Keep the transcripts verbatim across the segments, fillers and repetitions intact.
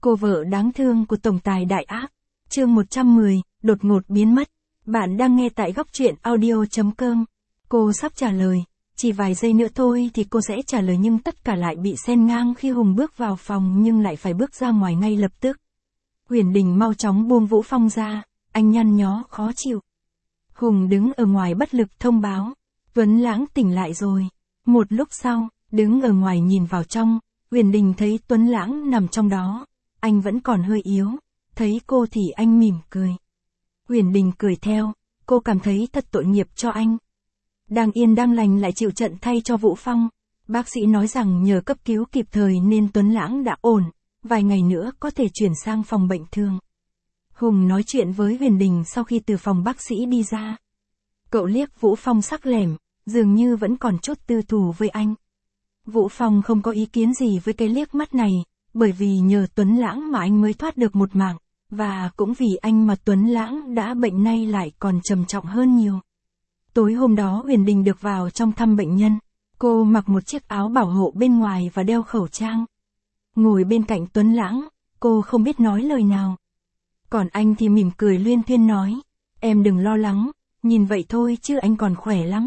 Cô vợ đáng thương của tổng tài đại ác. Chương một trăm mười, đột ngột biến mất. Bạn đang nghe tại góc truyện audio chấm com. Cô sắp trả lời, chỉ vài giây nữa thôi thì cô sẽ trả lời nhưng tất cả lại bị xen ngang khi Hùng bước vào phòng nhưng lại phải bước ra ngoài ngay lập tức. Huyền Đình mau chóng buông Vũ Phong ra, anh nhăn nhó khó chịu. Hùng đứng ở ngoài bất lực thông báo, Tuấn Lãng tỉnh lại rồi. Một lúc sau, đứng ở ngoài nhìn vào trong, Huyền Đình thấy Tuấn Lãng nằm trong đó, anh vẫn còn hơi yếu, thấy cô thì anh mỉm cười. Huyền Đình cười theo, cô cảm thấy thật tội nghiệp cho anh. Đang yên đang lành lại chịu trận thay cho Vũ Phong, bác sĩ nói rằng nhờ cấp cứu kịp thời nên Tuấn Lãng đã ổn, vài ngày nữa có thể chuyển sang phòng bệnh thường. Hùng nói chuyện với Huyền Đình sau khi từ phòng bác sĩ đi ra. Cậu liếc Vũ Phong sắc lẻm, dường như vẫn còn chút tư thù với anh. Vũ Phong không có ý kiến gì với cái liếc mắt này, bởi vì nhờ Tuấn Lãng mà anh mới thoát được một mạng, và cũng vì anh mà Tuấn Lãng đã bệnh nay lại còn trầm trọng hơn nhiều. Tối hôm đó Huyền Đình được vào trong thăm bệnh nhân, cô mặc một chiếc áo bảo hộ bên ngoài và đeo khẩu trang. Ngồi bên cạnh Tuấn Lãng, cô không biết nói lời nào. Còn anh thì mỉm cười luyên thuyên nói, em đừng lo lắng, nhìn vậy thôi chứ anh còn khỏe lắm.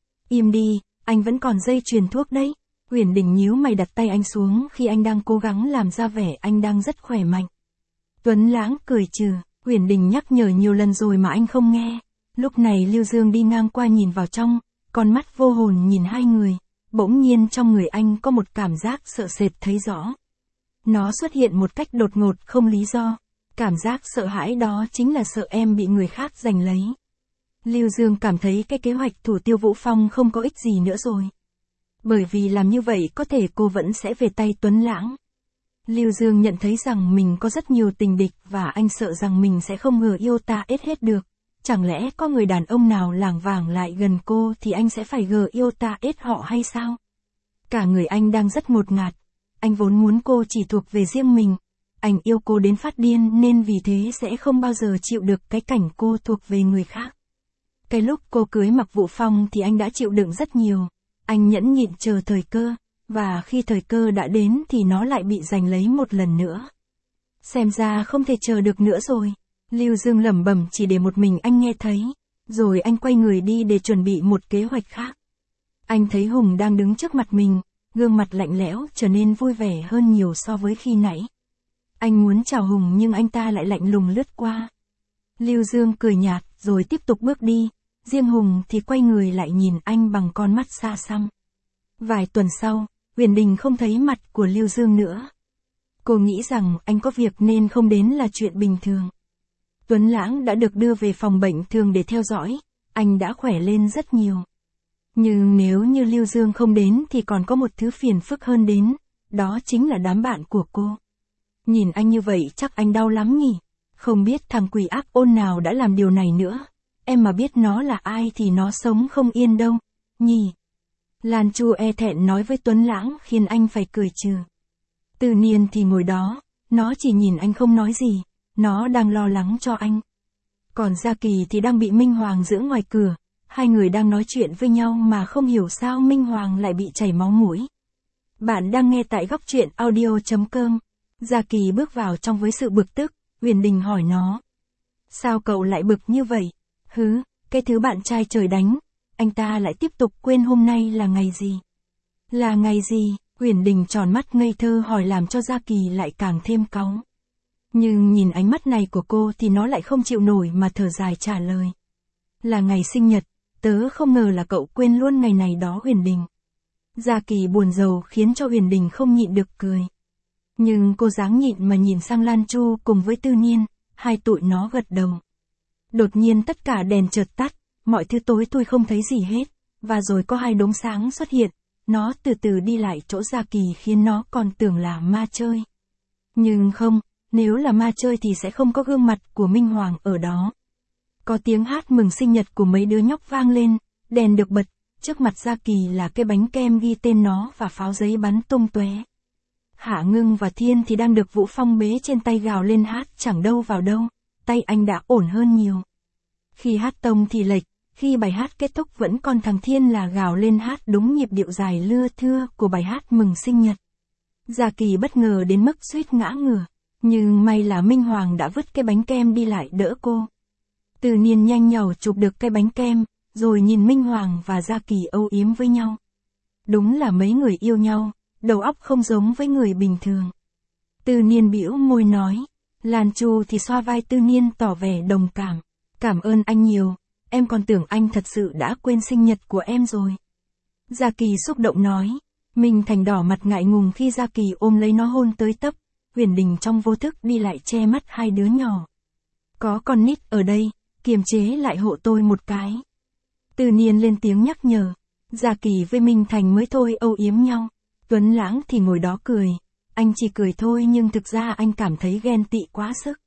Im đi, anh vẫn còn dây chuyền thuốc đấy. Huyền Đình nhíu mày đặt tay anh xuống khi anh đang cố gắng làm ra vẻ anh đang rất khỏe mạnh. Tuấn Lãng cười trừ, Huyền Đình nhắc nhở nhiều lần rồi mà anh không nghe. Lúc này Lưu Dương đi ngang qua nhìn vào trong, con mắt vô hồn nhìn hai người, bỗng nhiên trong người anh có một cảm giác sợ sệt thấy rõ. Nó xuất hiện một cách đột ngột không lý do, cảm giác sợ hãi đó chính là sợ em bị người khác giành lấy. Lưu Dương cảm thấy cái kế hoạch thủ tiêu Vũ Phong không có ích gì nữa rồi. Bởi vì làm như vậy có thể cô vẫn sẽ về tay Tuấn Lãng. Lưu Dương nhận thấy rằng mình có rất nhiều tình địch và anh sợ rằng mình sẽ không ngờ yêu ta ết hết được. Chẳng lẽ có người đàn ông nào lảng vảng lại gần cô thì anh sẽ phải gờ yêu ta ết họ hay sao? Cả người anh đang rất ngột ngạt. Anh vốn muốn cô chỉ thuộc về riêng mình. Anh yêu cô đến phát điên nên vì thế sẽ không bao giờ chịu được cái cảnh cô thuộc về người khác. Cái lúc cô cưới mặc Vũ Phong thì anh đã chịu đựng rất nhiều. Anh nhẫn nhịn chờ thời cơ, và khi thời cơ đã đến thì nó lại bị giành lấy một lần nữa. Xem ra không thể chờ được nữa rồi. Lưu Dương lẩm bẩm chỉ để một mình anh nghe thấy, rồi anh quay người đi để chuẩn bị một kế hoạch khác. Anh thấy Hùng đang đứng trước mặt mình, gương mặt lạnh lẽo trở nên vui vẻ hơn nhiều so với khi nãy. Anh muốn chào Hùng nhưng anh ta lại lạnh lùng lướt qua. Lưu Dương cười nhạt rồi tiếp tục bước đi, riêng Hùng thì quay người lại nhìn anh bằng con mắt xa xăm. Vài tuần sau, Huyền Đình không thấy mặt của Lưu Dương nữa. Cô nghĩ rằng anh có việc nên không đến là chuyện bình thường. Tuấn Lãng đã được đưa về phòng bệnh thường để theo dõi, anh đã khỏe lên rất nhiều. Nhưng nếu như Lưu Dương không đến thì còn có một thứ phiền phức hơn đến, đó chính là đám bạn của cô. Nhìn anh như vậy chắc anh đau lắm nhỉ, không biết thằng quỷ ác ôn nào đã làm điều này nữa, em mà biết nó là ai thì nó sống không yên đâu, nhỉ. Lan Chu e thẹn nói với Tuấn Lãng khiến anh phải cười trừ. Từ Niên thì ngồi đó, nó chỉ nhìn anh không nói gì, nó đang lo lắng cho anh. Còn Gia Kỳ thì đang bị Minh Hoàng giữ ngoài cửa, hai người đang nói chuyện với nhau mà không hiểu sao Minh Hoàng lại bị chảy máu mũi. Bạn đang nghe tại góc truyện audio chấm com. Gia Kỳ bước vào trong với sự bực tức, Huyền Đình hỏi nó. Sao cậu lại bực như vậy? Hứ, cái thứ bạn trai trời đánh, anh ta lại tiếp tục quên hôm nay là ngày gì? Là ngày gì? Huyền Đình tròn mắt ngây thơ hỏi làm cho Gia Kỳ lại càng thêm cáu. Nhưng nhìn ánh mắt này của cô thì nó lại không chịu nổi mà thở dài trả lời. Là ngày sinh nhật, tớ không ngờ là cậu quên luôn ngày này đó Huyền Đình. Gia Kỳ buồn rầu khiến cho Huyền Đình không nhịn được cười. Nhưng cô dáng nhịn mà nhìn sang Lan Chu cùng với Tư Niên, hai tụi nó gật đầu. Đột nhiên tất cả đèn chợt tắt, mọi thứ tối thui không thấy gì hết, và rồi có hai đốm sáng xuất hiện, nó từ từ đi lại chỗ Gia Kỳ khiến nó còn tưởng là ma chơi. Nhưng không, nếu là ma chơi thì sẽ không có gương mặt của Minh Hoàng ở đó. Có tiếng hát mừng sinh nhật của mấy đứa nhóc vang lên, đèn được bật, trước mặt Gia Kỳ là cái bánh kem ghi tên nó và pháo giấy bắn tung tóe. Hạ Ngưng và Thiên thì đang được Vũ Phong bế trên tay gào lên hát chẳng đâu vào đâu, tay anh đã ổn hơn nhiều. Khi hát tông thì lệch, khi bài hát kết thúc vẫn còn thằng Thiên là gào lên hát đúng nhịp điệu dài lưa thưa của bài hát mừng sinh nhật. Gia Kỳ bất ngờ đến mức suýt ngã ngửa. Nhưng may là Minh Hoàng đã vứt cái bánh kem đi lại đỡ cô. Từ Niên nhanh nhảu chụp được cái bánh kem, rồi nhìn Minh Hoàng và Gia Kỳ âu yếm với nhau. Đúng là mấy người yêu nhau, đầu óc không giống với người bình thường. Từ Niên bĩu môi nói. Lan Chu thì xoa vai Từ Niên tỏ vẻ đồng cảm. Cảm ơn anh nhiều, em còn tưởng anh thật sự đã quên sinh nhật của em rồi. Gia Kỳ xúc động nói. Minh Thành đỏ mặt ngại ngùng khi Gia Kỳ ôm lấy nó hôn tới tấp. Huyền Đình trong vô thức đi lại che mắt hai đứa nhỏ. Có con nít ở đây, kiềm chế lại hộ tôi một cái. Từ Niên lên tiếng nhắc nhở. Gia Kỳ với Minh Thành mới thôi âu yếm nhau. Tuấn Lãng thì ngồi đó cười. Anh chỉ cười thôi nhưng thực ra anh cảm thấy ghen tị quá sức.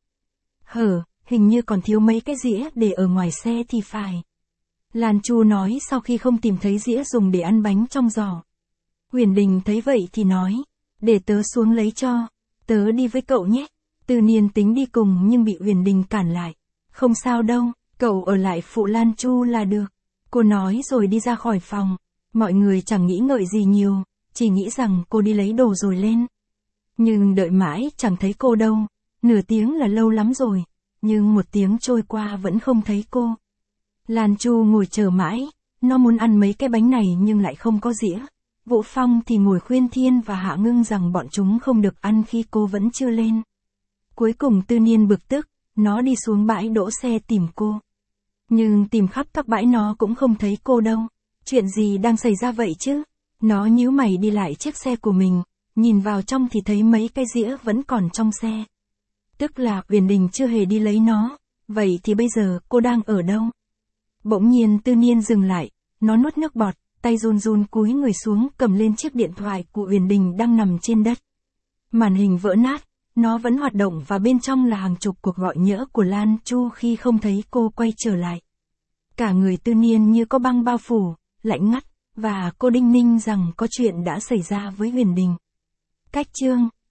Hở, hình như còn thiếu mấy cái dĩa để ở ngoài xe thì phải. Lan Chu nói sau khi không tìm thấy dĩa dùng để ăn bánh trong giỏ. Huyền Đình thấy vậy thì nói. Để tớ xuống lấy cho. Tớ đi với cậu nhé. Từ Niên tính đi cùng nhưng bị Huyền Đình cản lại. Không sao đâu, cậu ở lại phụ Lan Chu là được. Cô nói rồi đi ra khỏi phòng. Mọi người chẳng nghĩ ngợi gì nhiều, chỉ nghĩ rằng cô đi lấy đồ rồi lên. Nhưng đợi mãi chẳng thấy cô đâu. Nửa tiếng là lâu lắm rồi, nhưng một tiếng trôi qua vẫn không thấy cô. Lan Chu ngồi chờ mãi, nó muốn ăn mấy cái bánh này nhưng lại không có dĩa. Vũ Phong thì ngồi khuyên Thiên và Hạ Ngưng rằng bọn chúng không được ăn khi cô vẫn chưa lên. Cuối cùng Tư Niên bực tức, nó đi xuống bãi đỗ xe tìm cô. Nhưng tìm khắp các bãi nó cũng không thấy cô đâu. Chuyện gì đang xảy ra vậy chứ? Nó nhíu mày đi lại chiếc xe của mình, nhìn vào trong thì thấy mấy cái dĩa vẫn còn trong xe. Tức là Huyền Đình chưa hề đi lấy nó, vậy thì bây giờ cô đang ở đâu? Bỗng nhiên Tư Niên dừng lại, nó nuốt nước bọt, tay run run cúi người xuống cầm lên chiếc điện thoại của Huyền Đình đang nằm trên đất. Màn hình vỡ nát, nó vẫn hoạt động và bên trong là hàng chục cuộc gọi nhỡ của Lan Chu khi không thấy cô quay trở lại. Cả người Tư Niên như có băng bao phủ, lạnh ngắt, và cô đinh ninh rằng có chuyện đã xảy ra với Huyền Đình. Cách chương